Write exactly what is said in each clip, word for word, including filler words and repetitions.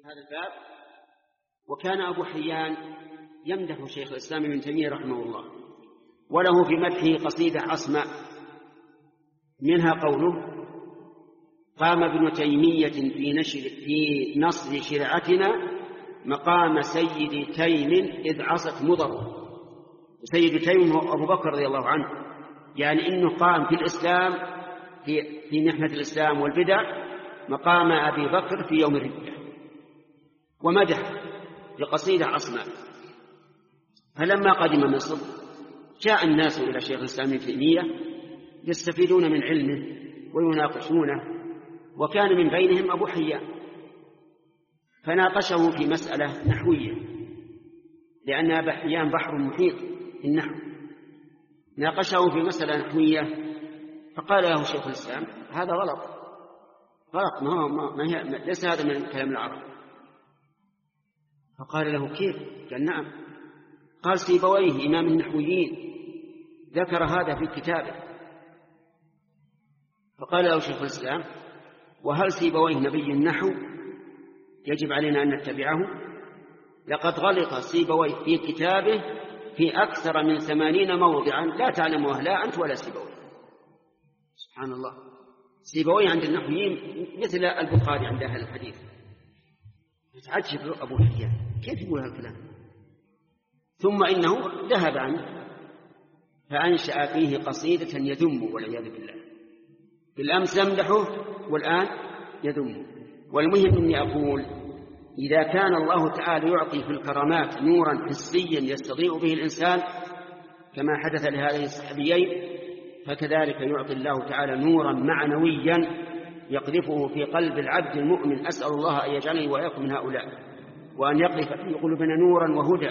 هذا الباب. وكان أبو حيان يمدح شيخ الإسلام ابن تيمية رحمه الله، وله في مدحه قصيدة عصماء، منها قوله: قام ابن تيمية في, نشر في نصر شرعتنا مقام سيد تيم إذ عصت مضر. سيد تيم هو أبو بكر رضي الله عنه، يعني إنه قام في الإسلام في, في محنة الإسلام والبدع مقام أبي بكر في يوم الردة، ومدح بقصيدة عصماء. فلما قدم مصر جاء الناس إلى شيخ الإسلام ابن تيمية يستفيدون من علمه ويناقشونه، وكان من بينهم أبو حيان، فناقشه في مسألة نحوية، لأن أبا حيان بحر محيط في النحو. ناقشه في مسألة نحوية فقال له شيخ الإسلام: هذا غلط غلط، ما, ما, ما هي ليس هذا من كلام العرب. فقال له: كيف؟ قال: نعم. قال: سيبويه إمام النحويين ذكر هذا في كتابه. فقال له شيخ الإسلام: وهل سيبويه نبي النحو يجب علينا أن نتبعه؟ لقد غلط سيبويه في كتابه في أكثر من ثمانين موضعا لا تعلمها لا أنت ولا سيبويه. سبحان الله، سيبويه عند النحويين مثل البخاري عند أهل الحديث. يتعجب أبو حيان كيف يقول هذا الكلام. ثم إنه ذهب عنه فأنشأ فيه قصيدة يذم والعياذ بالله. بالأمس يمدحه والآن يذمه. والمهم أني أقول: إذا كان الله تعالى يعطي في الكرامات نورا حسيا يستضيء به الإنسان كما حدث لهذين الصحابيين، فكذلك يعطي الله تعالى نورا معنويا يقذفه في قلب العبد المؤمن. أسأل الله أن يجعلني وإياكم من هؤلاء، وأن يقذف في قلوبنا نورا وهدى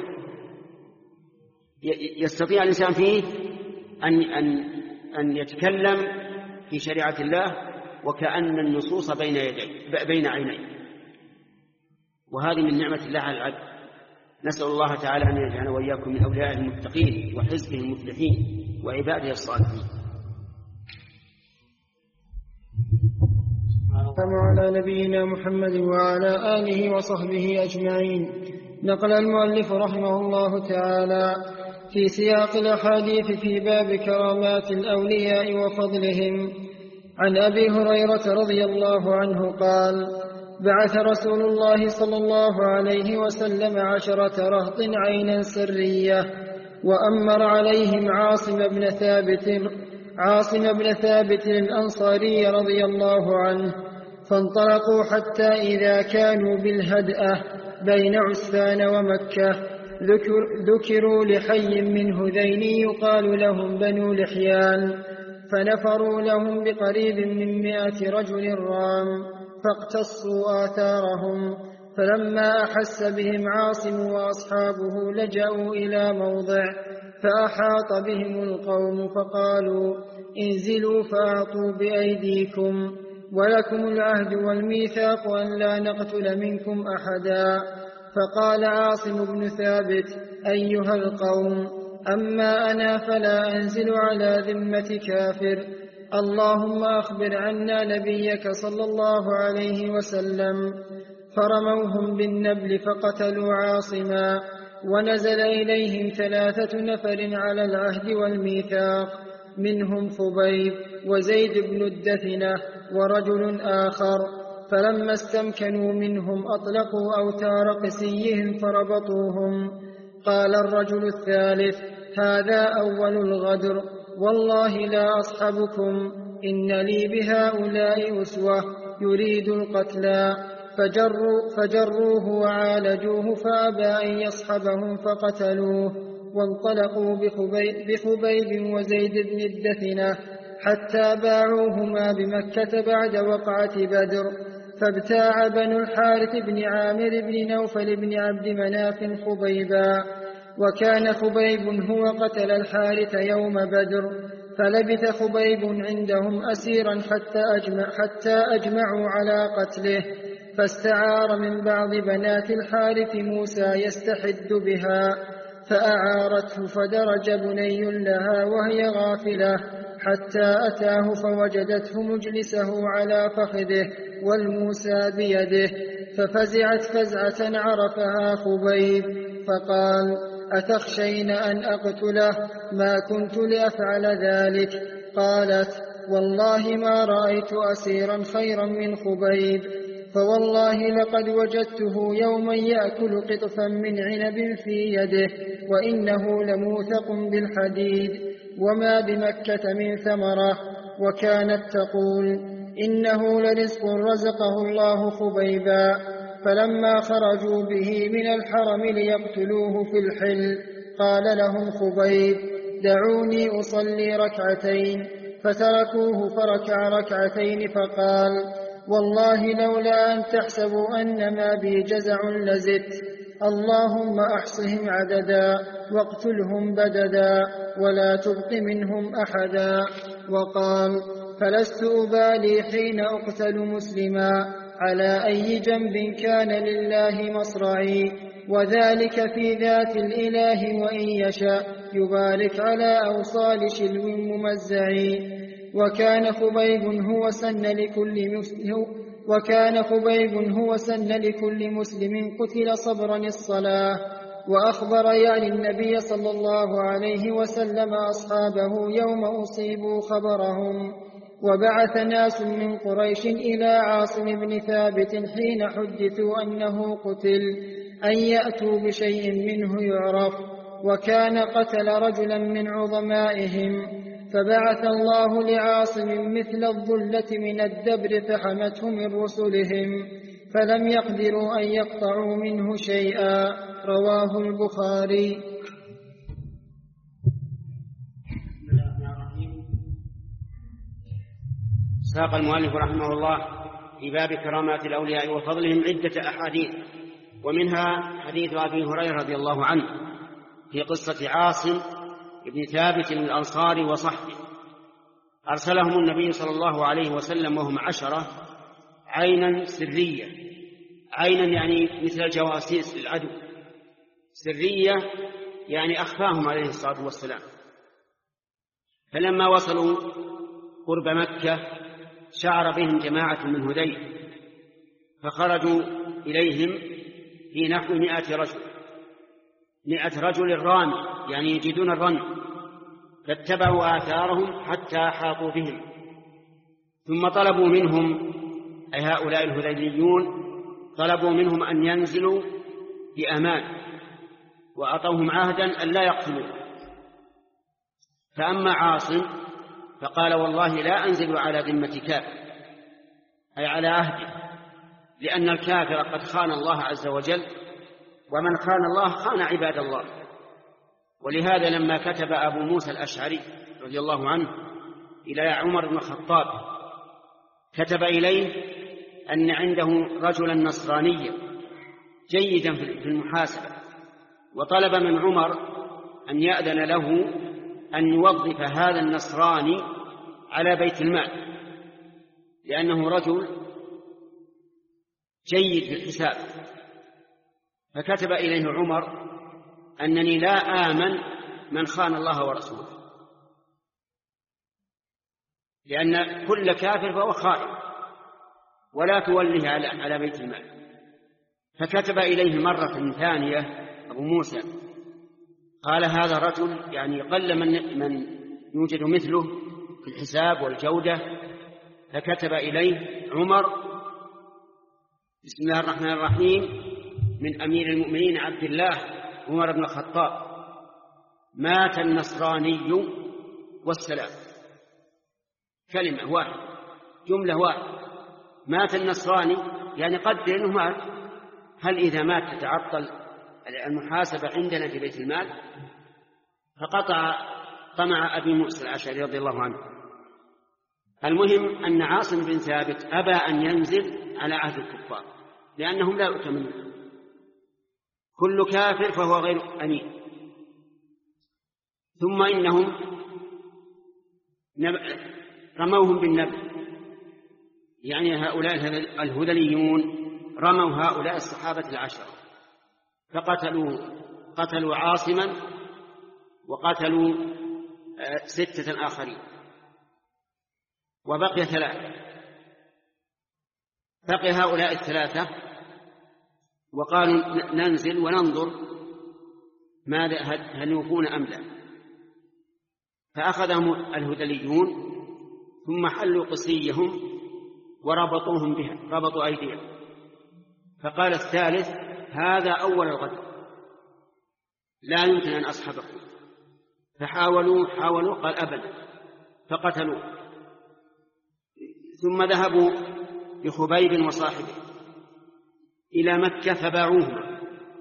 يستطيع الإنسان فيه أن, أن, أن يتكلم في شريعة الله وكأن النصوص بين يديه بين عينيه. وهذه من نعمة الله على العبد. نسأل الله تعالى أن يجعلنا وإياكم من أوليائه المتقين وحزبه المفلحين وعباده الصالحين. على نبينا محمد وعلى آله وصحبه أجمعين. نقل المؤلف رحمه الله تعالى في سياق الأحاديث في باب كرامات الأولياء وفضلهم عن أبي هريرة رضي الله عنه قال: بعث رسول الله صلى الله عليه وسلم عشرة رهط عينا سرية، وأمر عليهم عاصم بن ثابت عاصم بن ثابت الأنصاري رضي الله عنه، فانطلقوا حتى إذا كانوا بالهدأة بين عسفان ومكة ذكر ذكروا لحي من هذين يقال لهم بنو لحيان، فنفروا لهم بقريب من مائة رجل رام، فاقتصوا آثارهم. فلما أحس بهم عاصم وأصحابه لجأوا إلى موضع، فأحاط بهم القوم فقالوا: انزلوا فأعطوا بأيديكم، ولكم العهد والميثاق أن لا نقتل منكم أحدا. فقال عاصم بن ثابت: أيها القوم، أما أنا فلا أنزل على ذمة كافر، اللهم أخبر عنا نبيك صلى الله عليه وسلم. فرموهم بالنبل فقتلوا عاصما، ونزل إليهم ثلاثة نفر على العهد والميثاق، منهم خبيب وزيد بن الدثنة ورجل آخر. فلما استمكنوا منهم أطلقوا أوتار قسيهم فربطوهم. قال الرجل الثالث: هذا أول الغدر، والله لا أصحبكم، إن لي بهؤلاء أسوة يريد القتلى. فجروا فجروه وعالجوه فأبى أن يصحبهم فقتلوه، وانطلقوا بخبيب وزيد بن الدثنة حتى باعوهما بمكة بعد وقعة بدر. فابتاع بنو الحارث بن عامر بن نوفل بن عبد مناف خبيبا، وكان خبيب هو قتل الحارث يوم بدر. فلبث خبيب عندهم أسيرا حتى, أجمع حتى أجمعوا على قتله، فاستعار من بعض بنات الحارث موسى يستحد بها، فأعارته فدرج بني لها وهي غافلة حتى أتاه فوجدته مجلسه على فخذه والموسى بيده، ففزعت فزعة عرفها خبيب فقال: أتخشين أن أقتله؟ ما كنت لأفعل ذلك. قالت: والله ما رأيت أسيرا خيرا من خبيب، فوالله لقد وجدته يوما يأكل قطفا من عنب في يده وإنه لموثق بالحديد، وما بمكة من ثمرة. وكانت تقول: إنه لرزق رزقه الله خبيبا. فلما خرجوا به من الحرم ليقتلوه في الحل قال لهم خبيب: دعوني أصلي ركعتين. فتركوه فركع ركعتين فقال: والله لولا أن تحسبوا أن ما بي جزع لزدت، اللهم أحصهم عددا واقتلهم بددا ولا تبق منهم أحدا. وقال: فلست أبالي حين أقتل مسلما على أي جنب كان لله مصرعي، وذلك في ذات الإله وإن يشاء يبارك على أوصال شلو ممزعي. وكان خبيب هو سن لكل مسلم وكان خبيب هو سن لكل مسلم قتل صبرا الصلاة. وأخبر يعني النبي صلى الله عليه وسلم أصحابه يوم أصيبوا خبرهم. وبعث ناس من قريش إلى عاصم بن ثابت حين حدثوا أنه قتل أن يأتوا بشيء منه يعرف، وكان قتل رجلا من عظمائهم. فبعث الله لعاصم مثل الظلة من الدبر فحمته من رسلهم، فلم يقدروا أن يقطعوا منه شيئا. رواه البخاري. ساق المؤلف رحمه الله في باب كرامات الأولياء وفضلهم عدة أحاديث، ومنها حديث أبي هريرة رضي الله عنه في قصة عاصم بن ثابت الأنصاري وصحبه. أرسلهم النبي صلى الله عليه وسلم وهم عشرة عينا سرية، عينا يعني مثل الجواسيس للعدو، سرية يعني أخفاهم عليه الصلاة والسلام. فلما وصلوا قرب مكة شعر بهم جماعة من هذيل، فخرجوا إليهم في نحو مئة رجل مئة رجل رامي، يعني يجدون الرمي، فاتبعوا آثارهم حتى حاطوا بهم، ثم طلبوا منهم أي هؤلاء الهذيليون طلبوا منهم أن ينزلوا بأمان، وأعطوهم عهدا أن لا يقتلوا. فأما عاصم فقال: والله لا أنزل على ذمة كافر، أي على عهده، لأن الكافر قد خان الله عز وجل، ومن خان الله خان عباد الله. ولهذا لما كتب أبو موسى الأشعري رضي الله عنه إلى عمر بن الخطاب كتب إليه أن عنده رجلا نصرانيا جيدا في المحاسبة، وطلب من عمر أن يأذن له أن يوظف هذا النصراني على بيت المال، لأنه رجل جيد في الحساب. فكتب إليه عمر أنني لا آمن من خان الله ورسوله، لأن كل كافر فهو خائن، ولا توليه على بيت المال. فكتب إليه مرة ثانية أبو موسى قال: هذا رجل يعني قل من, من يوجد مثله في الحساب والجودة. فكتب إليه عمر: بسم الله الرحمن الرحيم، من أمير المؤمنين عبد الله عمر بن الخطاب: مات النصراني والسلام. كلمة واحدة، جملة واحدة، مات النصراني، يعني قدر أنه مات. هل إذا مات تتعطل المحاسبة عندنا في بيت المال؟ فقطع طمع أبي موسى الأشعري رضي الله عنه. المهم أن عاصم بن ثابت أبى أن ينزل على عهد الكفار، لأنهم لا يؤتمنون، كل كافر فهو غير أمين. ثم إنهم رموهم بالنبل، يعني هؤلاء الهذليون رموا هؤلاء الصحابة العشرة، فقتلوا قتلوا عاصما وقتلوا ستة آخرين، وبقي ثلاثة. بقي هؤلاء الثلاثة وقالوا ننزل وننظر ماذا هل يوفون أم لا. فأخذهم الهذليون ثم حلوا قصيهم وربطوهم بها، ربطوا أيديهم. فقال الثالث هذا أول الغد، لا يمكن أن أصحبكم. فحاولوا حاولوا قال أبدا، فقتلوه. ثم ذهبوا بخبيب وصاحبه إلى مكة فباعوهما.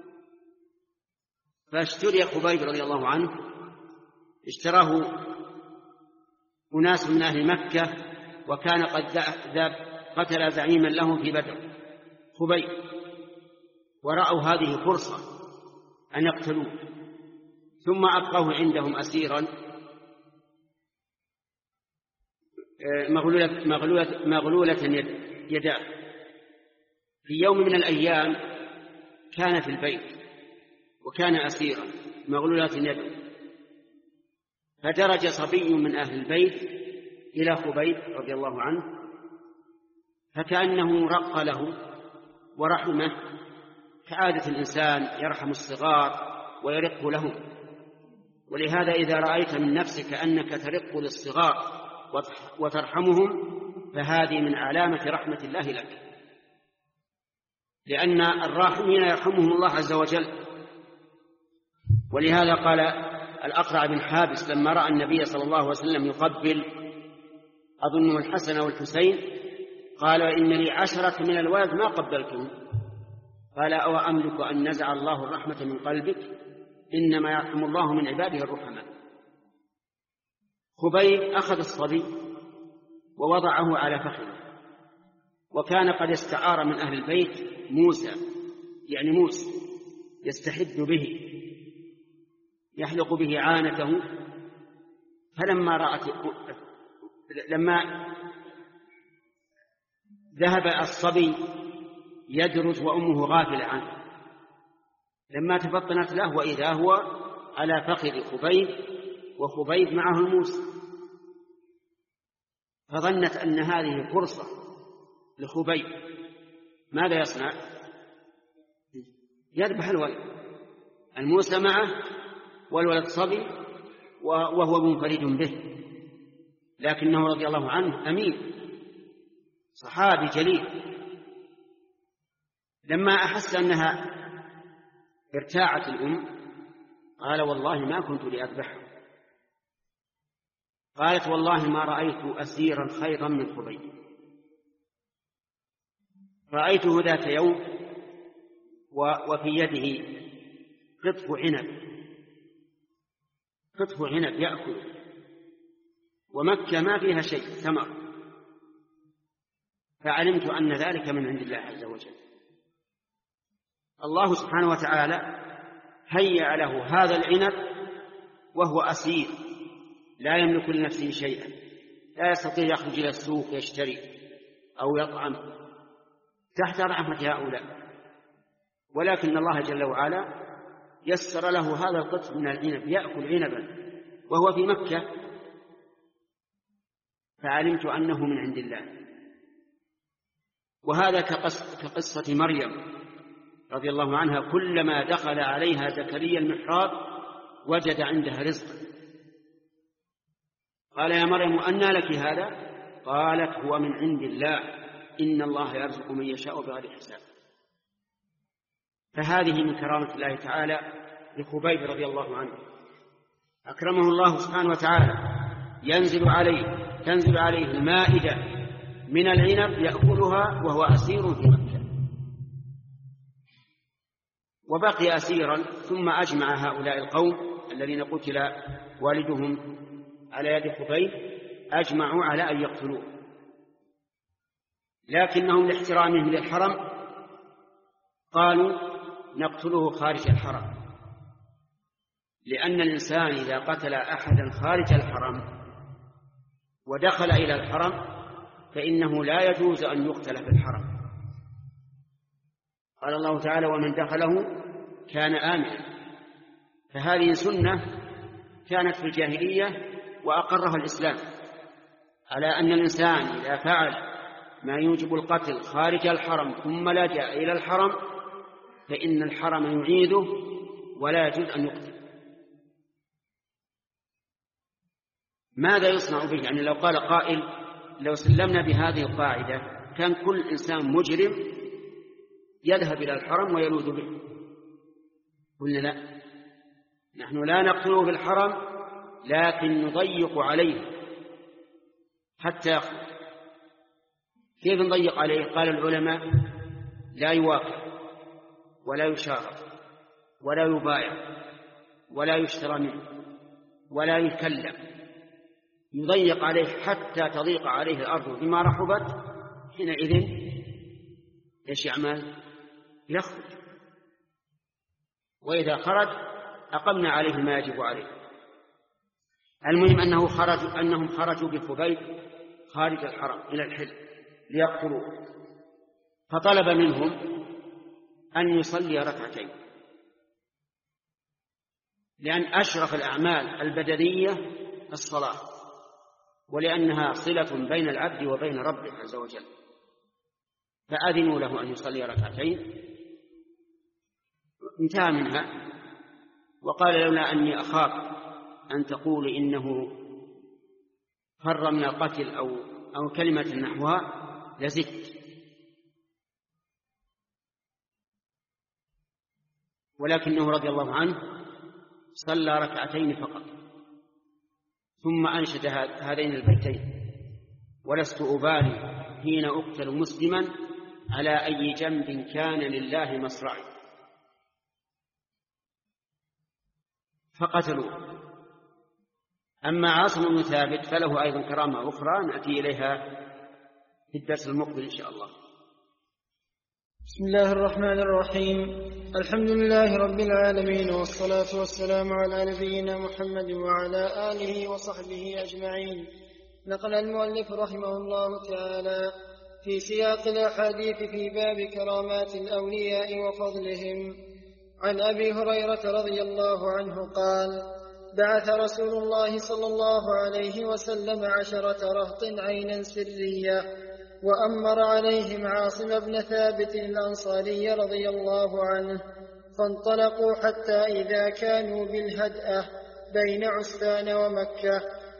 فاشتري خبيب رضي الله عنه، اشتراه أناس من أهل مكة، وكان قد قتل زعيما له في بدر خبيب، ورأوا هذه فرصة أن يقتلوه، ثم أبقوه عندهم أسيرا مغلولة, مغلولة, مغلولة يداه. في يوم من الأيام كان في البيت وكان أسيرا مغلولة يده، فدرج صبي من أهل البيت إلى خبيب رضي الله عنه، فكأنه رق له ورحمه، كعادة الإنسان يرحم الصغار ويرق لهم. ولهذا إذا رأيت من نفسك أنك ترق للصغار وترحمهم فهذه من علامة رحمة الله لك، لأن الراحمين يرحمهم الله عز وجل. ولهذا قال الأقرع بن حابس لما رأى النبي صلى الله عليه وسلم يقبل أظنه الحسن والحسين قال إن لي عشرة من الولد ما قبلتهم. قال أو أملك أن نزع الله الرحمة من قلبك؟ إنما يرحم الله من عباده الرحماء. خبيب أخذ الصبي ووضعه على فخذه، وكان قد استعار من أهل البيت موسى، يعني موسى يستحد به يحلق به عانته. فلما رأت لما ذهب الصبي يدرج وأمه غافلة عنه، لما تفطنت له وإذا هو على فخذ خبيب وخبيب معه الموسى، فظنت أن هذه فرصة لخبيب. ماذا يصنع؟ يذبح الولد، الموسى معه والولد صبي وهو منفرد به، لكنه رضي الله عنه أمين صحابي جليل. لما أحس أنها ارتاعت الأم قال والله ما كنت لأذبحه. قالت والله ما رأيت أسيرا خيرا من خبيب. رأيته ذات يوم وفي يده قطف عنب، قطف عنب يأكل، ومكة ما فيها شيء ثمر، فعلمت أن ذلك من عند الله عز وجل. الله سبحانه وتعالى هيأ له هذا العنب وهو أسير لا يملك لنفسه شيئا، لا يستطيع يخرج إلى السوق يشتري أو يطعم تحت رحمة هؤلاء، ولكن الله جل وعلا يسر له هذا القطف من العنب يأكل عنبا وهو في مكة، فعلمت أنه من عند الله. وهذا كقصة مريم رضي الله عنها، كلما دخل عليها زكريا المحراب وجد عندها رزقا. قال يا مريم أنى لك هذا؟ قالت هو من عند الله، إن الله يرزق من يشاء بغير حساب. فهذه من كرامة الله تعالى لخبيب رضي الله عنه، أكرمه الله سبحانه وتعالى، ينزل عليه تنزل عليه المائدة من العنب يأكلها وهو أسير في مكة. وبقي أسيرا، ثم أجمع هؤلاء القوم الذين قتل والدهم على يد خبيب أجمعوا على أن يقتلوه، لكنهم لاحترامهم للحرم قالوا نقتله خارج الحرم، لأن الإنسان إذا قتل أحدا خارج الحرم ودخل إلى الحرم فإنه لا يجوز أن يقتل في الحرم. قال الله تعالى ومن دخله كان آمنا. فهذه سنة كانت في الجاهلية وأقرها الإسلام، على أن الإنسان إذا فعل ما يوجب القتل خارج الحرم ثم لجأ إلى الحرم فإن الحرم يعيده ولا يجوز أن يقتل. ماذا يصنع به؟ يعني لو قال قائل لو سلمنا بهذه القاعدة كان كل إنسان مجرم يذهب إلى الحرم ويلوذ به. قلنا لا، نحن لا نقتله في الحرم لكن نضيق عليه حتى يخرج. كيف نضيق عليه؟ قال العلماء لا يواقع ولا يشارك ولا يبايع ولا يشترى منه ولا يكلم، يضيق عليه حتى تضيق عليه الأرض بما رحبت. حينئذ ايش يعمل؟ يخرج، وإذا خرج أقمنا عليه ما يجب عليه. المهم أنه خرج أنهم خرجوا بخبيب خارج الحرم إلى الحل ليقتلوه، فطلب منهم أن يصلي ركعتين، لأن أشرف الأعمال البدنية الصلاة، ولأنها صلة بين العبد وبين ربه عز وجل. فأذنوا له أن يصلي ركعتين، انتهى منها، وقال لولا أني أخاف أن تقول إنه فر من القتل أو, أو كلمة نحوها لزدت، ولكنه رضي الله عنه صلى ركعتين فقط، ثم أنشد هذين البيتين: ولست أبالي حين أقتل مسلما على أي جنب كان لله مصرعي. فقتلوه. أما عاصم بن ثابت فله أيضا كرامة أخرى نأتي إليها في الدرس المقبل إن شاء الله. بسم الله الرحمن الرحيم. الحمد لله رب العالمين، والصلاة والسلام على نبينا محمد وعلى آله وصحبه أجمعين. نقل المؤلف رحمه الله تعالى في سياق الأحاديث في باب كرامات الأولياء وفضلهم عن أبي هريرة رضي الله عنه قال: بعث رسول الله صلى الله عليه وسلم عشرة رهط عينا سرية، وأمر عليهم عاصم بن ثابت الأنصاري رضي الله عنه، فانطلقوا حتى إذا كانوا بالهدأة بين عسفان ومكة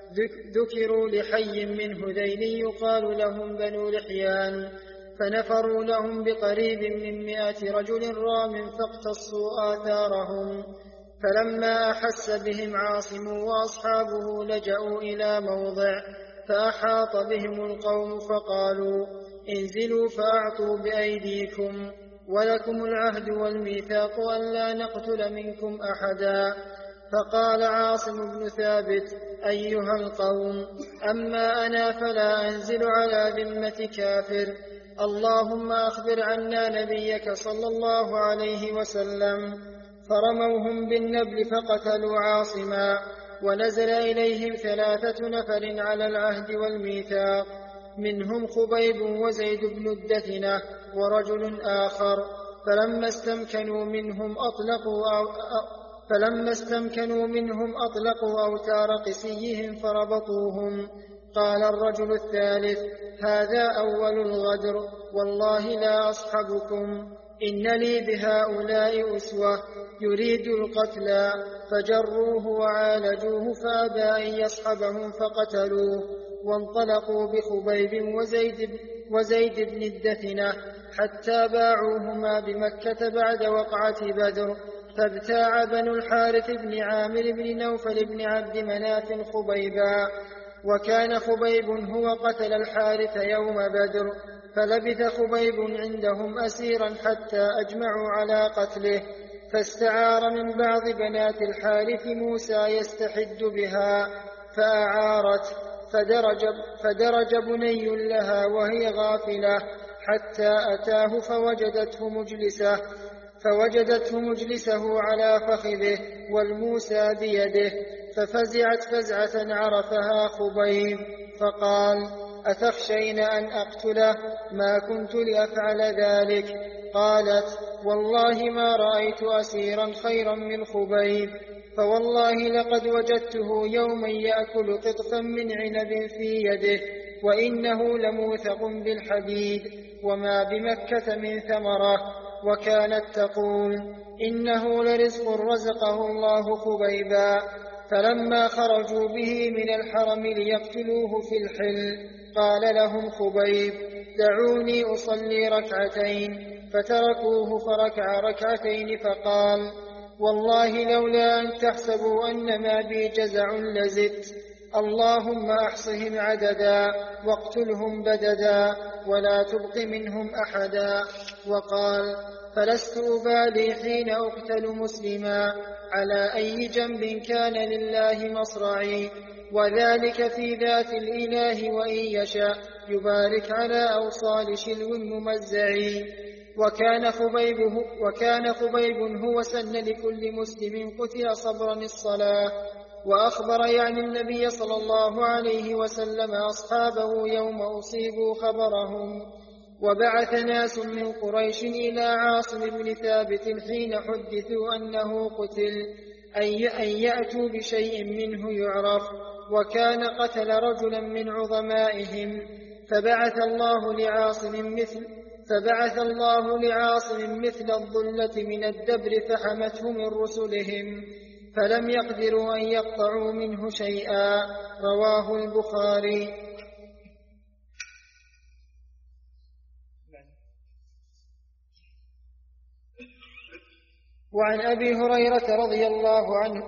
ذكروا لحي من هذيل يقال لهم بنو لحيان، فنفروا لهم بقريب من مائة رجل رام فاقتصوا آثارهم. فلما أحس بهم عاصم وأصحابه لجأوا إلى موضع، فأحاط بهم القوم فقالوا: انزلوا فأعطوا بأيديكم، ولكم العهد والميثاق أن لا نقتل منكم أحدا. فقال عاصم بن ثابت: أيها القوم، أما أنا فلا أنزل على ذمة كافر، اللهم أخبر عنا نبيك صلى الله عليه وسلم. فرموهم بالنبل فقتلوا عاصما، ونزل إليهم ثلاثة نفر على العهد والميثاق، منهم خبيب وزيد بن الدثنة ورجل آخر. فلما استمكنوا منهم أطلقوا أو فلما استمكنوا منهم أطلقوا أوتار قسيهم فربطوهم. قال الرجل الثالث: هذا أول الغدر، والله لا أصحبكم، إن لي بهؤلاء أسوة، يريد القتلى. فجروه وعالجوه فأبى أن يصحبهم فقتلوه، وانطلقوا بخبيب وزيد, وزيد بن الدثنة حتى باعوهما بمكة بعد وقعة بدر. فابتاع بنو الحارث بن عامر بن نوفل بن عبد مناف خبيبا، وكان خبيب هو قتل الحارث يوم بدر. فلبث خبيب عندهم أسيرا حتى أجمعوا على قتله، فاستعار من بعض بنات الحارث موسى يستحد بها فأعارت، فدرج, فدرج بني لها وهي غافلة حتى أتاه فوجدته مجلسه فوجدته مجلسه على فخذه والموسى بيده، ففزعت فزعة عرفها خبيب، فقال: أتخشين أن أقتله؟ ما كنت لأفعل ذلك. قالت: والله ما رأيت أسيرا خيرا من خبيب، فوالله لقد وجدته يوما يأكل قطفا من عنب في يده، وإنه لموثق بالحديد، وما بمكة من ثمرة. وكانت تقول إنه لرزق رزقه الله خبيبا. فلما خرجوا به من الحرم ليقتلوه في الحل قال لهم خبيب دعوني أصلي ركعتين، فتركوه فركع ركعتين فقال والله لولا أن تحسبوا أن ما بي جزع لزدت، اللهم أحصهم عددا واقتلهم بددا ولا تبق منهم أحدا. وقال فلست أبالي حين أقتل مسلما على أي جنب كان لله مصرعي، وذلك في ذات الإله وإن يشاء يبارك على أوصال شلو ممزعي. وكان خبيب, وكان خبيب هو سن لكل مسلم قتل صبرا الصلاة. وأخبر يعني النبي صلى الله عليه وسلم أصحابه يوم أصيبوا خبرهم. وبعث ناس من قريش إلى عاصم بن ثابت حين حدثوا أنه قتل أن يأتوا بشيء منه يعرف، وكان قتل رجلا من عظمائهم. فبعث الله لعاصم مثل فبعث الله لعاصم مثل الظلة من الدبر فحمته من رسلهم، فلم يقدروا أن يقطعوا منه شيئا. رواه البخاري. وعن أبي هريرة رضي الله عنه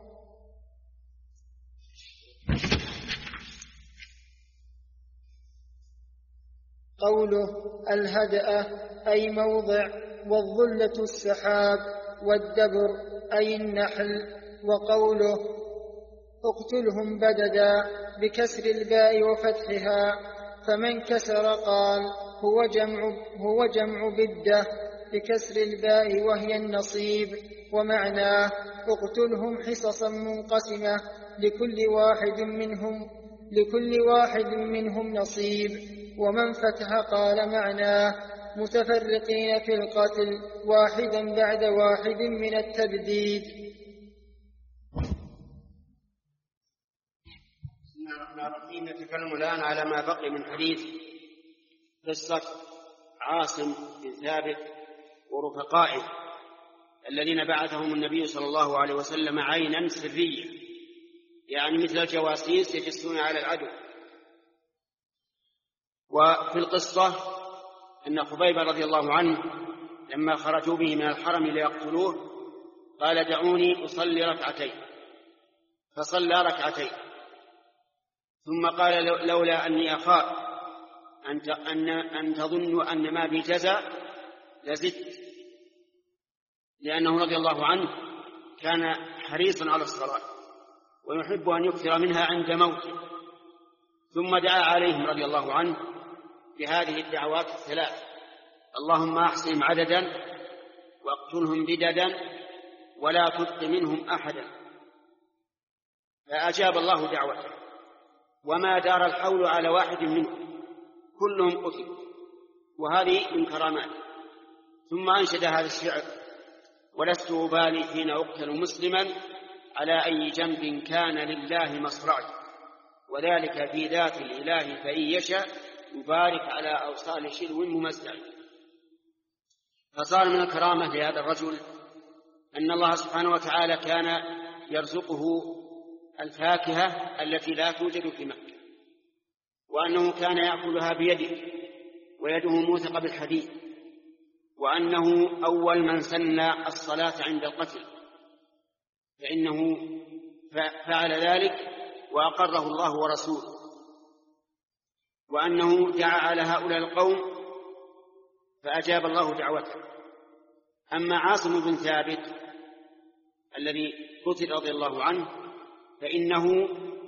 قوله الهدأ أي موضع، والظلة السحاب، والدبر أي النحل. وقوله اقتلهم بددا بكسر الباء وفتحها، فمن كسر قال هو جمع, هو جمع بدة بكسر الباء وهي النصيب. ومعناه اقتلهم حصصا منقسمة لكل واحد منهم لكل واحد منهم نصيب. ومن فتح قال معناه متفرقين في القتل واحدا بعد واحد من التبديد. بسم الله الرحمن الرحيم. نتكلم الآن على ما بقي من حديث قصة عاصم بن ثابت ورفقائه الذين بعثهم النبي صلى الله عليه وسلم عينا سرية، يعني مثل الجواسيس يجسون على العدو. وفي القصة أن خبيب رضي الله عنه لما خرجوا به من الحرم ليقتلوه قال دعوني أصلي ركعتين، فصلى ركعتين، ثم قال لولا أني أخاف أن, أن تظنوا أن ما بي جزع لزدت، لأنه رضي الله عنه كان حريصا على الصلاة ويحب أن يكثر منها عند موته. ثم دعا عليهم رضي الله عنه بهذه الدعوات الثلاث: اللهم أحصهم عددا واقتلهم بددا ولا تبق منهم أحدا. فأجاب الله دعوته، وما دار الحول على واحد منهم، كلهم قتلوا، وهذه من كراماته. ثم أنشد هذا الشعر: ولست أبالي حين أقتل مسلما على أي جنب كان لله مصرعي، وذلك في ذات الإله فإن يشاء يبارك على أوصال شلو ممزع. فصار من الكرامة لهذا الرجل أن الله سبحانه وتعالى كان يرزقه الفاكهة التي لا توجد في مكة، وأنه كان يأكلها بيده ويده موثقة بالحديد، وأنه أول من سن الصلاة عند القتل، فإنه فعل ذلك وأقره الله ورسوله، وأنه دعا على هؤلاء القوم فأجاب الله دعوته. أما عاصم بن ثابت الذي قتل رضي الله عنه فإنه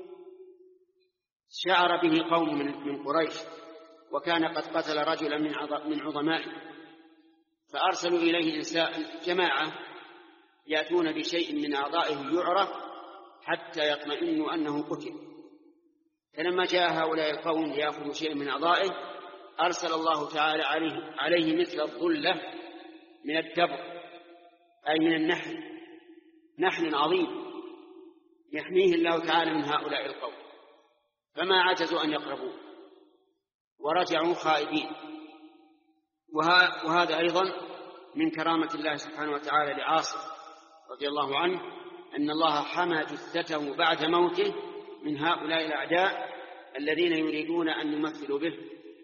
شعر به قوم من قريش، وكان قد قتل رجلا من عظمائه، فأرسلوا إليه جماعة يأتون بشيء من أعضائه يعرف حتى يطمئنوا أنه قتل. فلما جاء هؤلاء القوم ليأخذوا شيء من أعضائه أرسل الله تعالى عليه, عليه مثل الظلة من الدبر أي من النحل، نحل عظيم يحميه الله تعالى من هؤلاء القوم، فما عجزوا أن يقربوه ورجعوا خائبين. وهذا أيضا من كرامة الله سبحانه وتعالى لعاصم رضي الله عنه أن الله حمى جثته بعد موته من هؤلاء الأعداء الذين يريدون أن يمثلوا به.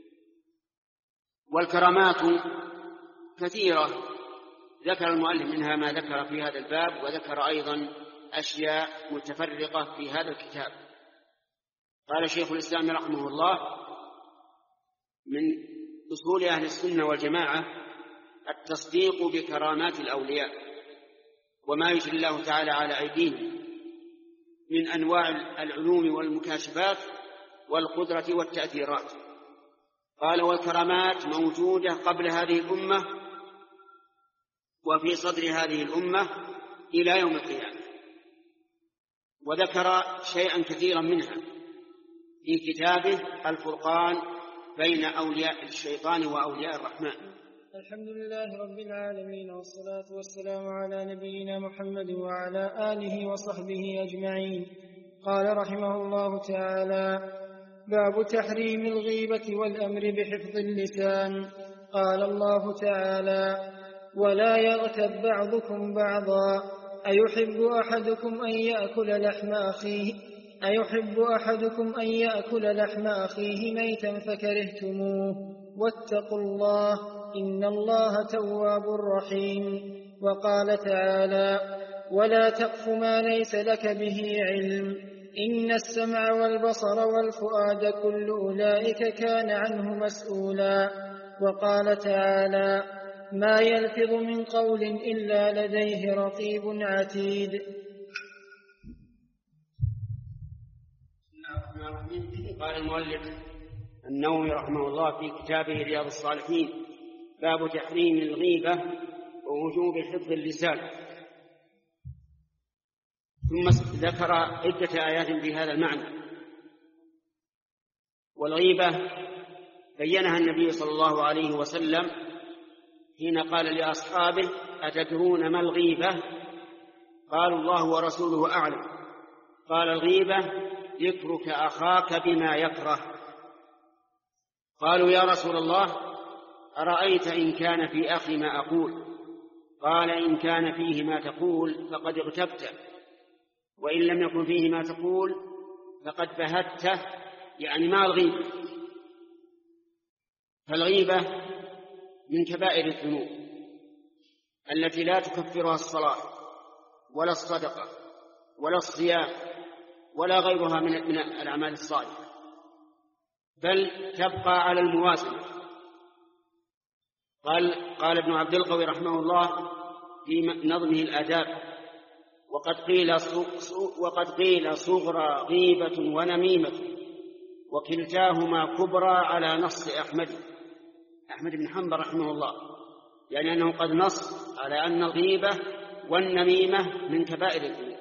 والكرامات كثيرة ذكر المؤلف منها ما ذكر في هذا الباب، وذكر أيضا أشياء متفرقة في هذا الكتاب. قال شيخ الإسلام رحمه الله: من أصول أهل السنة والجماعة التصديق بكرامات الأولياء وما يجري الله تعالى على أيديهم من أنواع العلوم والمكاشفات والقدرة والتأثيرات. قال: والكرامات موجودة قبل هذه الأمة وفي صدر هذه الأمة إلى يوم القيامة، وذكر شيئا كثيرا منها في كتابه الفرقان بين أولياء الشيطان وأولياء الرحمن. الحمد لله رب العالمين، والصلاة والسلام على نبينا محمد وعلى آله وصحبه أجمعين. قال رحمه الله تعالى: باب تحريم الغيبة والأمر بحفظ اللسان. قال الله تعالى: ولا يغتب بعضكم بعضا أيحب أحدكم أن يأكل لحم أخيه أيحب أحدكم أن يأكل لحم أخيه ميتا فكرهتموه واتقوا الله إن الله تواب رحيم. وقال تعالى: ولا تقف ما ليس لك به علم إن السمع والبصر والفؤاد كل أولئك كان عنه مسؤولا. وقال تعالى: ما يلفظ من قول إلا لديه رقيب عتيد. قال المؤلف النووي رحمه الله في كتابه رياض الصالحين: باب تحريم الغيبة ووجوب حفظ اللسان. ثم ذكر عدة آيات في هذا المعنى. والغيبة بينها النبي صلى الله عليه وسلم حين قال لأصحابه: أتدرون ما الغيبة؟ قالوا: الله ورسوله أعلم. قال: الغيبة ذكرك أخاك بما يكره. قالوا: يا رسول الله، أرأيت إن كان في أخي ما أقول؟ قال: إن كان فيه ما تقول فقد اغتبته، وإن لم يكن فيه ما تقول فقد بهته، يعني ما الغيبة. فالغيبة من كبائر الذنوب التي لا تكفرها الصلاة ولا الصدقة ولا الصيام ولا غيرها من الأعمال الصالحة، بل تبقى على الموازنة. قال قال ابن عبد القوي رحمه الله في نظمه الآداب: وقد قيل وقد قيل صغرى غيبة ونميمة وكلتاهما كبرى على نص أحمد أحمد بن حنبل رحمه الله، يعني أنه قد نص على أن الغيبة والنميمة من كبائر الذنوب.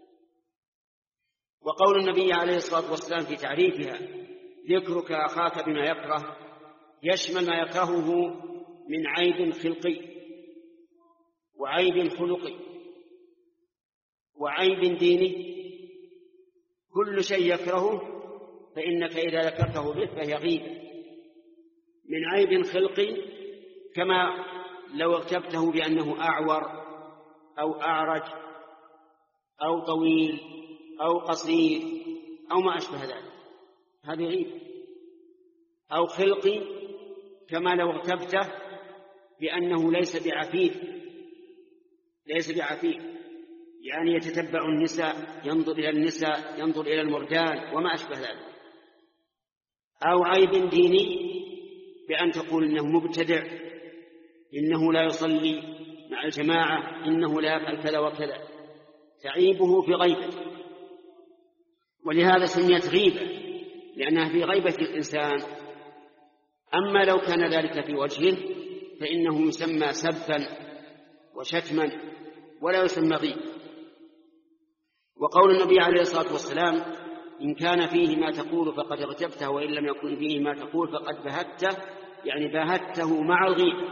وقول النبي عليه الصلاة والسلام في تعريفها: ذكرك أخاك بما يكره، يشمل ما يكرهه من عيب خلقي وعيب خلقي وعيب ديني. كل شيء يكرهه فإنك إذا ذكرته به فهي غيبة. من عيب خلقي كما لو اغتبته بأنه أعور أو أعرج أو طويل أو قصير أو ما أشبه ذلك، هذه غيبة. أو خلقي كما لو اغتبته بأنه ليس بعفيف ليس بعفيف يعني يتتبع النساء، ينظر إلى النساء، ينظر إلى المردان وما أشبه ذلك. أو عيب ديني بأن تقول إنه مبتدع، إنه لا يصلي مع الجماعة، إنه لا يفعل كذا وكذا، تعيبه في غيبته. ولهذا سميت غيبة لأنها في غيبة الإنسان. أما لو كان ذلك في وجهه فإنه يسمى سبا وشتما ولا يسمى غيبة. وقول النبي عليه الصلاة والسلام: إن كان فيه ما تقول فقد اغتبته، وإن لم يكن فيه ما تقول فقد بهته، يعني بهته مع الغيبة.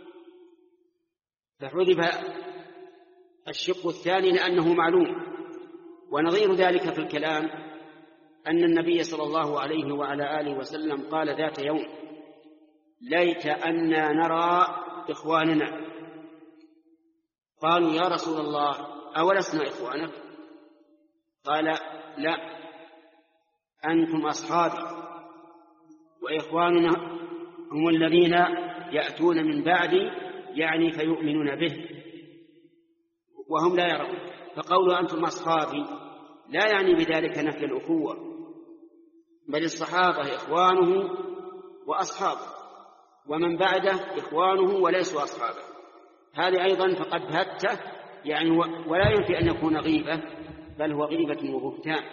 فحذف الشق الثاني لأنه معلوم. ونظير ذلك في الكلام أن النبي صلى الله عليه وعلى آله وسلم قال ذات يوم: ليت أننا نرى إخواننا قالوا يا رسول الله أولسنا إخوانك؟ قال لا، أنتم أصحابي، وإخواننا هم الذين يأتون من بعدي، يعني فيؤمنون به وهم لا يرون. فقولوا أنتم أصحابي لا يعني بذلك نفي الأخوة، بل الصحابة إخوانه وأصحابه، ومن بعده إخوانه وليسوا أصحابه. هذه أيضا فقد هته يعني، ولا ينفي أن يكون غيبة، بل هو غيبة وبهتان.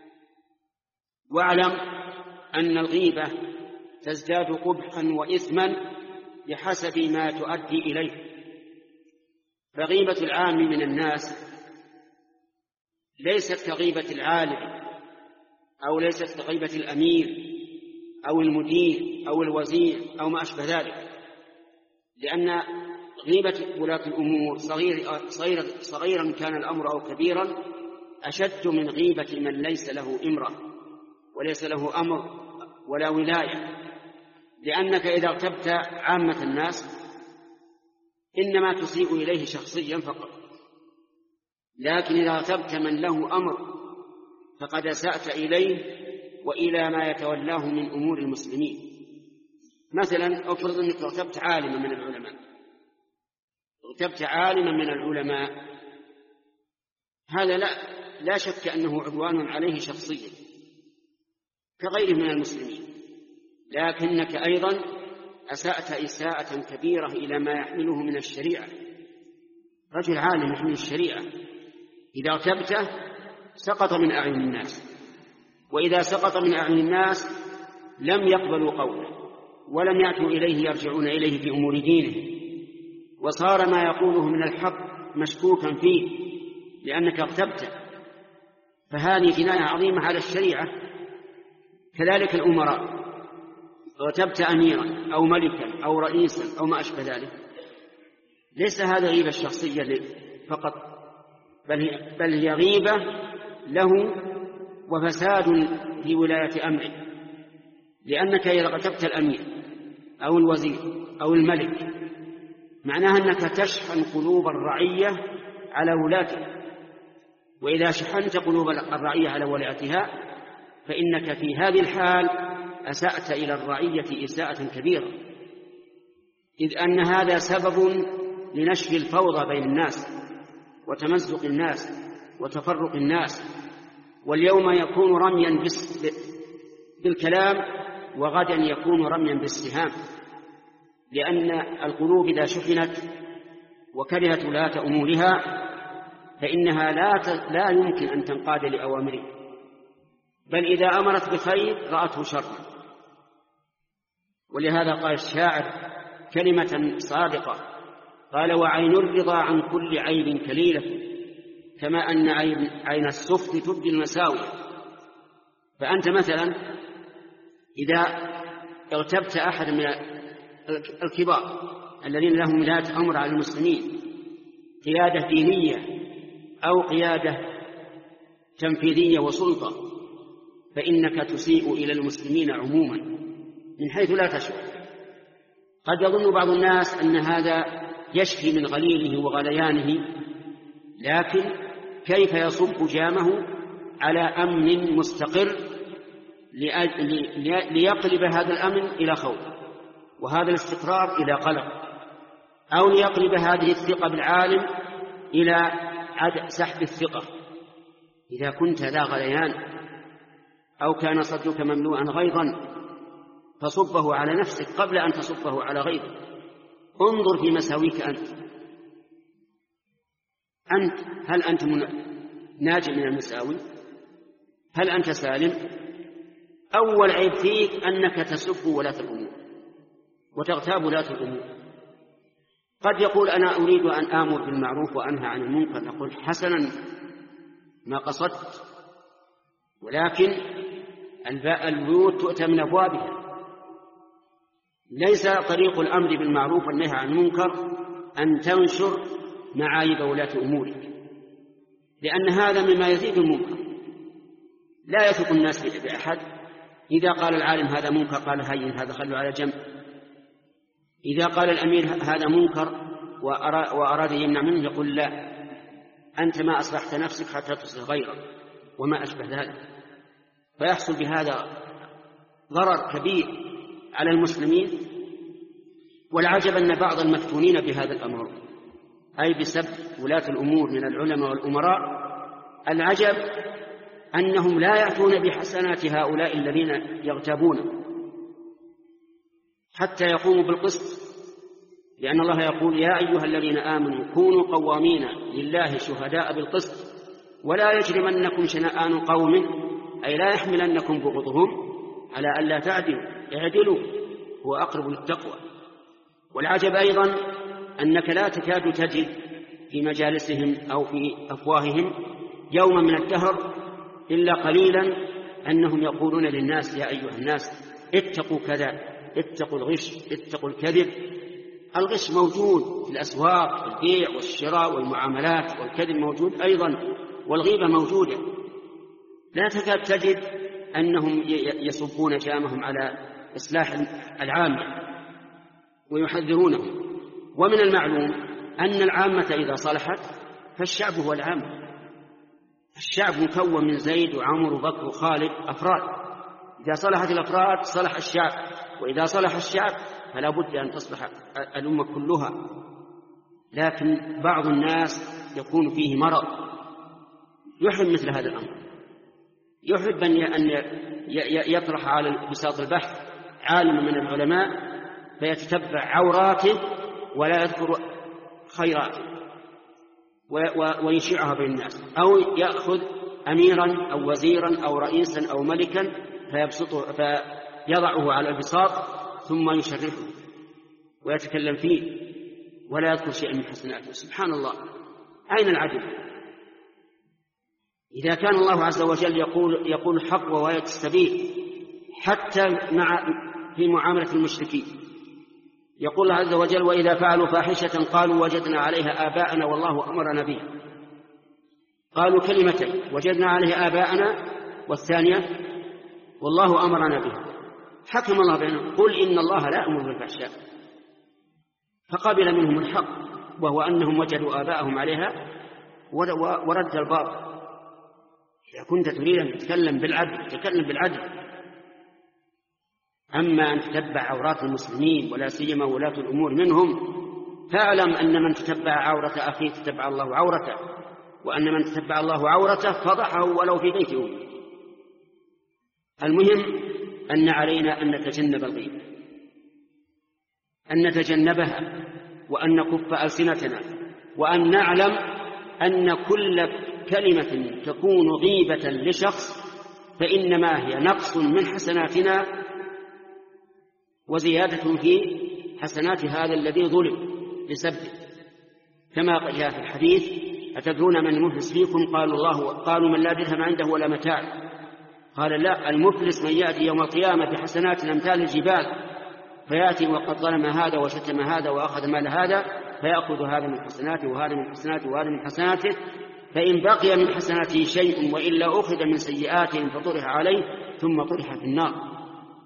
واعلم أن الغيبة تزداد قبحا وإثما بحسب ما تؤدي إليه. فغيبة العام من الناس ليست كغيبة العالم، أو ليست كغيبة الأمير أو المدير أو الوزير أو ما أشبه ذلك، لأن غيبة ولاة الأمور صغير صغير صغيرا كان الأمر أو كبيرا أشد من غيبة من ليس له إمرة وليس له أمر ولا ولاية. لأنك إذا اغتبت عامة الناس إنما تسيء إليه شخصيا فقط، لكن إذا اغتبت من له أمر فقد أسأت إليه وإلى ما يتولاه من أمور المسلمين. مثلا أفرض أنك اغتبت عالما من العلماء، اغتبت عالما من العلماء، هذا لا, لا شك أنه عدوان عليه شخصيا كغيره من المسلمين، لكنك أيضا أسأت إساءة كبيرة إلى ما يحمله من الشريعة. رجل عالم يحمل الشريعة إذا اغتبته سقط من أعين الناس، وإذا سقط من أعين الناس لم يقبلوا قوله ولم يأتوا إليه يرجعون إليه في أمور دينه، وصار ما يقوله من الحق مشكوكا فيه لأنك اغتبته. فهذه جناية عظيمة على الشريعة. كذلك الأمراء، اغتبت أميرا أو ملكا أو رئيسا أو ما أشبه ذلك، ليس هذا غيبة الشخصية فقط، بل هي غيبة له وفساد في ولاية أمره. لأنك إذا اغتبت الأمير أو الوزير أو الملك معناها أنك تشحن قلوب الرعية على ولاته، وإذا شحنت قلوب الرعية على ولاتها فإنك في هذه الحال أسأت إلى الرعية إساءة كبيرة، إذ أن هذا سبب لنشر الفوضى بين الناس وتمزق الناس وتفرق الناس. واليوم يكون رميا بالكلام وغدا يكون رميا بالسهام، لأن القلوب إذا شحنت وكرهت ولاة أمورها فإنها لا لا يمكن أن تنقاد لأوامره، بل إذا أمرت بخير رأته شرا. ولهذا قال الشاعر كلمة صادقة، قال وعين الرضا عن كل عيب كليلة، كما أن عين السخط تبدي المساوي. فأنت مثلا إذا اغتبت أحد من الكبار الذين لهم ولاية أمر على المسلمين، قيادة دينية أو قيادة تنفيذية وسلطة، فإنك تسيء إلى المسلمين عموما من حيث لا تشعر. قد يظن بعض الناس أن هذا يشفي من غليله وغليانه، لكن كيف يصب جامه على أمن مستقر ليقلب هذا الأمن إلى خوف، وهذا الاستقرار إلى قلق، أو ليقلب هذه الثقة بالعالم إلى سحب الثقة. إذا كنت ذا غليان أو كان صدرك مملوءا غيظا فصبه على نفسك قبل أن تصبه على غيرك. انظر في مساويك أنت أنت هل أنت ناجي من المساوي؟ هل أنت سالم؟ أول عيب فيك أنك تسب ولاة الأمور وتغتاب ولاة الأمور. قد يقول أنا أريد أن آمر بالمعروف وأنهى عن المنكر، نقول حسنا ما قصدت، ولكن البيوت تؤتى من أبوابها. ليس طريق الأمر بالمعروف والنهي عن المنكر أن تنشر معايب ولاة أمورك، لأن هذا مما يزيد المنكر. لا يثق الناس بأحد. إذا قال العالم هذا منكر قال هين هذا خلوا على جنب، إذا قال الأمير هذا منكر وأراد يمنع منه يقول لا، أنت ما أصلحت نفسك حتى تصلح غيرك وما أشبه ذلك. فيحصل بهذا ضرر كبير على المسلمين. والعجب أن بعض المفتونين بهذا الأمر، أي بسبب ولاة الأمور من العلماء والأمراء، العجب أنهم لا يأتون بحسنات هؤلاء الذين يغتابون حتى يقوموا بالقسط، لأن الله يقول يا أيها الذين آمنوا كونوا قوامين لله شهداء بالقسط ولا يجرمنكم شنآن قوم، أي لا يحملنكم بغضهم على ألا تعدلوا، اعدلوا هو أقرب للتقوى. والعجب أيضا أنك لا تكاد تجد في مجالسهم أو في أفواههم يوما من الدهر إلا قليلا أنهم يقولون للناس يا أيها الناس اتقوا كذا، اتقوا الغش، اتقوا الكذب. الغش موجود في الأسواق، في البيع والشراء والمعاملات، والكذب موجود أيضا، والغيبة موجودة. لا تكاد تجد أنهم يصبون جامهم على إصلاح العامة ويحذرونهم. ومن المعلوم أن العامة إذا صلحت فالشعب هو العامة. الشعب مكون من زيد وعمر وبكر وخالد، أفراد. إذا صلحت الأفراد صلح الشعب، وإذا صلح الشعب فلا بد أن تصلح الأمة كلها. لكن بعض الناس يكون فيه مرض يحب مثل هذا الأمر، يحب أن يطرح على بساط البحث عالم من العلماء فيتتبع عوراته ولا يذكر خيراته ويشيعها بين الناس، أو يأخذ أميرا أو وزيرا أو رئيسا أو ملكا فيبسطه فيضعه على البساط ثم يشرفه ويتكلم فيه ولا يذكر شيئا من حسناته. سبحان الله، أين العدل؟ إذا كان الله عز وجل يقول يقول الحق وغاية السبيل حتى مع في معاملة المشركين، يقول الله عز وجل وإذا فعلوا فاحشة قالوا وجدنا عليها آباءنا والله أمرنا بها. قالوا كلمتين، وجدنا عليها آباءنا، والثانية والله أمرنا بها. حكم الله بينهم قل إن الله لا يأمر بالفحشاء، فقبل منهم الحق وهو أنهم وجدوا آباءهم عليها ورد الباطل. إذا كنت تريد أن تتكلم بالعدل تتكلم بالعدل. أما أن تتبع عورات المسلمين ولا سيما ولاة الأمور منهم، فاعلم أن من تتبع عورة أخيه تتبع الله عورته، وأن من تتبع الله عورته فضحه ولو في بيته. المهم أن علينا أن نتجنب الغيبة، أن نتجنبها، وأن نكف ألسنتنا، وأن نعلم أن كل كلمة تكون غيبة لشخص فإنما هي نقص من حسناتنا وزيادة في حسنات هذا الذي ظلم بسببه، كما جاء في الحديث أتدرون من المفلس فيكم؟ قالوا الله. قالوا من لا درهم عنده ولا متاع. قال لا، المفلس من يأتي يوم القيامة بحسنات أمثال الجبال فيأتي وقد ظلم هذا وشتم هذا وأخذ مال هذا فيأخذ هذا من حسناته وهذا من حسناته وهذا من حسناته، فإن بقي من حسناته شيء وإلا أخذ من سيئاتهم فطرح عليه ثم طرح في النار.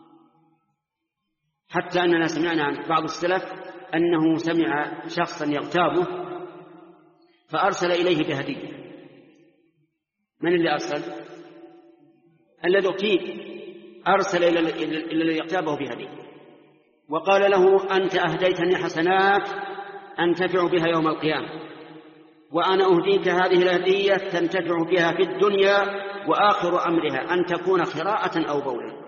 حتى أننا سمعنا عن بعض السلف أنه سمع شخصا يغتابه فأرسل إليه بهدية. من اللي أرسل؟ الذي اغتيب أرسل إلى الذي يغتابه بهدية وقال له أنت أهديتني حسنات أنتفع بها يوم القيامة، وأنا أهديك هذه الهدية تنتفع بها في الدنيا وآخر أمرها أن تكون خراءة أو بولا.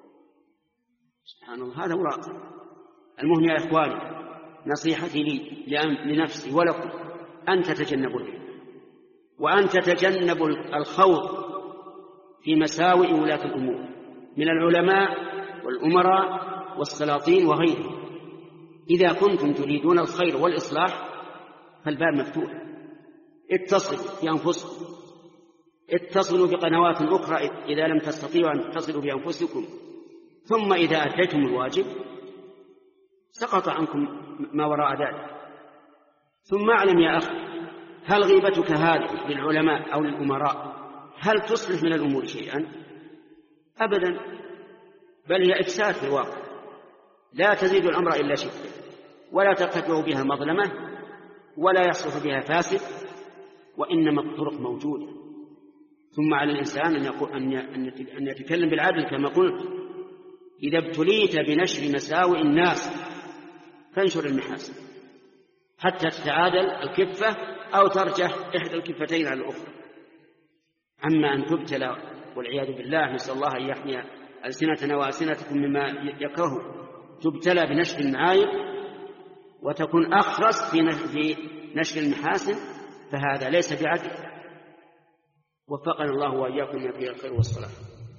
سبحان الله، هذا واقع. المهم يا إخواني، نصيحتي لي لنفسي ولكم أن تتجنبوا الغيبة، وأن تتجنبوا الخوض في مساوئ ولاة الأمور من العلماء والأمراء والسلاطين وغيرهم. إذا كنتم تريدون الخير والإصلاح فالباب مفتوح. اتصلوا بأنفسكم، اتصلوا بقنوات أخرى إذا لم تستطيعوا أن تتصلوا بأنفسكم، ثم إذا أديتم الواجب سقط عنكم ما وراء ذلك. ثم اعلم يا أخي، هل غيبتك هذه للعلماء أو للأمراء هل تصلح من الأمور شيئا؟ أبدا، بل هي إفساد في الواقع، لا تزيد الأمر إلا شدة، ولا ترتفع بها مظلمة ولا يصلح بها فاسد، وإنما الطرق موجودة. ثم على الإنسان أن, يقول أن يتكلم بالعدل كما قلت. إذا ابتليت بنشر مساوئ الناس فانشر المحاسن حتى تتعادل الكفة أو ترجح إحدى الكفتين على الأخرى. أما أن تبتلى والعياذ بالله، نسأل الله أن يحمي ألسنتنا وألسنتكم مما يكره، تبتلى بنشر المعايب وتكون أخرس في نشر المحاسن، فهذا ليس بعدل. وفقنا الله وإياكم ما فيه الخير والصلاح.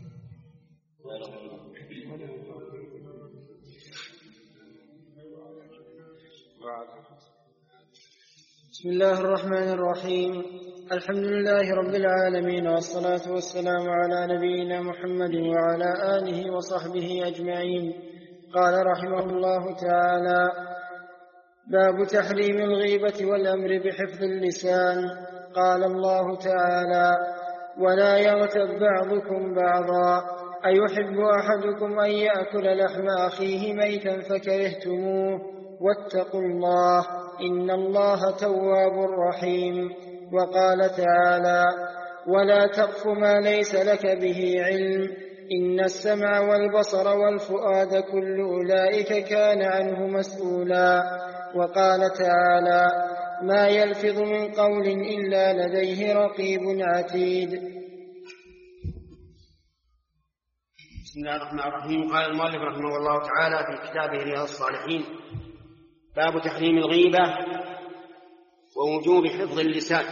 بسم الله الرحمن الرحيم. الحمد لله رب العالمين، والصلاة والسلام على نبينا محمد وعلى آله وصحبه أجمعين. قال رحمه الله تعالى: باب تحريم الغيبة والأمر بحفظ اللسان. قال الله تعالى: ولا يغتب بعضكم بعضا، أيحب أحدكم أن يأكل لحم أخيه ميتا فكرهتموه، واتقوا الله إن الله تواب رحيم. وقال تعالى: ولا تقف ما ليس لك به علم، إن السمع والبصر والفؤاد كل أولئك كان عنه مسؤولا. وقال تعالى: ما يلفظ من قول إلا لديه رقيب عتيد. بسم الله الرحمن الرحيم. قال المؤلف رحمه الله تعالى في كتابه رياض الصالحين: باب تحريم الغيبة ووجوب حفظ اللسان.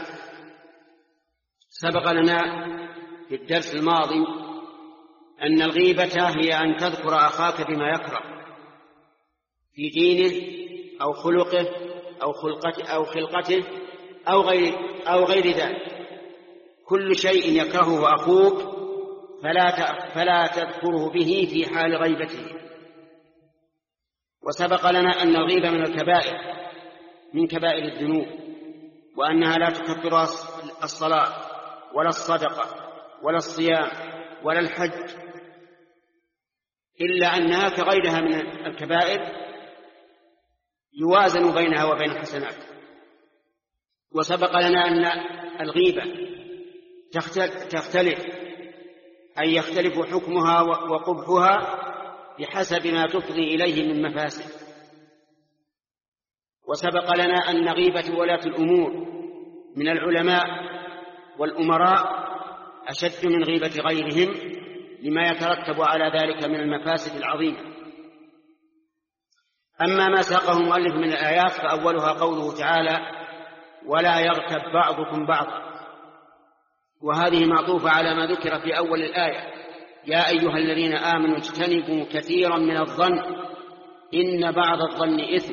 سبق لنا في الدرس الماضي أن الغيبة هي أن تذكر أخاك بما يكره في دينه أو خلقه أو خلقته أو خلقته أو غير أو غير ذلك. كل شيء يكرهه أخوك فلا فلا تذكره به في حال غيبته. وسبق لنا أن الغيبة من الكبائر، من كبائر الذنوب، وأنها لا تكفر الصلاة ولا الصدقة ولا الصيام ولا الحج، إلا أنها كغيرها من الكبائر يوازن بينها وبين الحسنات. وسبق لنا أن الغيبة تختلف، أي يختلف حكمها وقبحها بحسب ما تفضي إليه من مفاسد. وسبق لنا أن غيبة ولاة الأمور من العلماء والأمراء أشد من غيبة غيرهم لما يترتب على ذلك من المفاسد العظيمة. أما ما ساقه المؤلف من الآيات فأولها قوله تعالى: ولا يغتب بعضكم بعضا، وهذه معطوفة على ما ذكر في أول الآية: يا أيها الذين آمنوا اجتنبوا كثيرا من الظن إن بعض الظن إثم،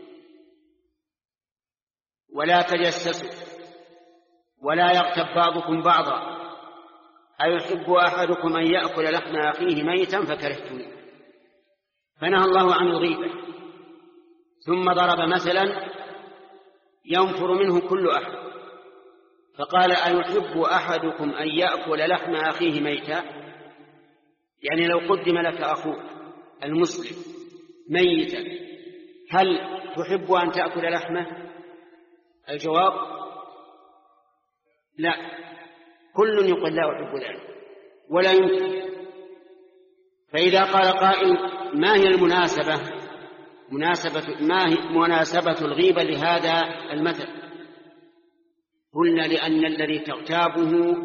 ولا تجسسوا، ولا يغتب بعضكم بعضا، أيحب أحدكم أن يأكل لحم أخيه ميتا فكرهتموه. فنهى الله عن الغيبة، ثم ضرب مثلا ينفر منه كل أحد، فقال: أيحب أحدكم أن يأكل لحم أخيه ميتا، يعني لو قدم لك أخوك المسلم ميتا هل تحب أن تأكل لحمه؟ الجواب لا، كل يقول لا أحب ذلك ولا يمكن. فإذا قال قائل: ما هي المناسبة مناسبة ما هي مناسبة الغيبة لهذا المثل؟ قلنا: لأن الذي تغتابه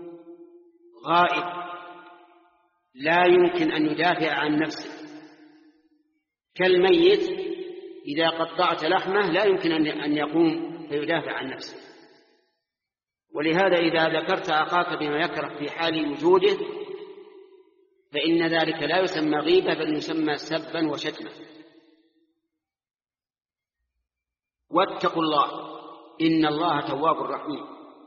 غائب لا يمكن أن يدافع عن نفسه، كالميت إذا قطعت لحمه لا يمكن أن يقوم فيدافع عن نفسه. ولهذا إذا ذكرت أخاك بما يكره في حال وجوده فإن ذلك لا يسمى غيبة بل يسمى سبا وشتما. واتقوا الله إن الله تواب رحيم،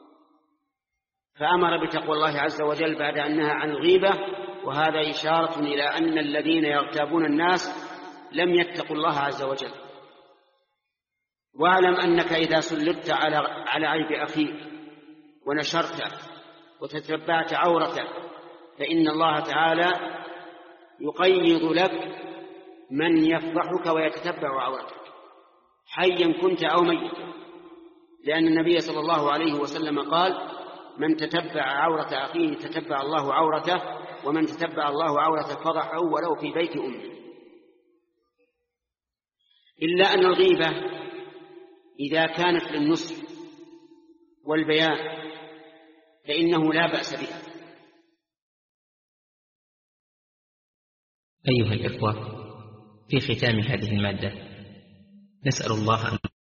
فأمر بتقوى الله عز وجل بعد أن نهى عن الغيبة، وهذا إشارة إلى أن الذين يغتابون الناس لم يتقوا الله عز وجل. واعلم أنك إذا سلطت على على عيب أخيك ونشرته وتتبعت عورته فإن الله تعالى يقيض لك من يفضحك ويتتبع عورتك حيا كنت أو ميتا. لأن النبي صلى الله عليه وسلم قال: من تتبع عورة أخيه تتبع الله عورته، ومن تتبع الله عورته فضحه ولو في بيت أمه. إلا أن الغيبة إذا كانت للنصح والبيان فإنه لا بأس بها. أيها الإخوة، في ختام هذه المادة نسأل الله أن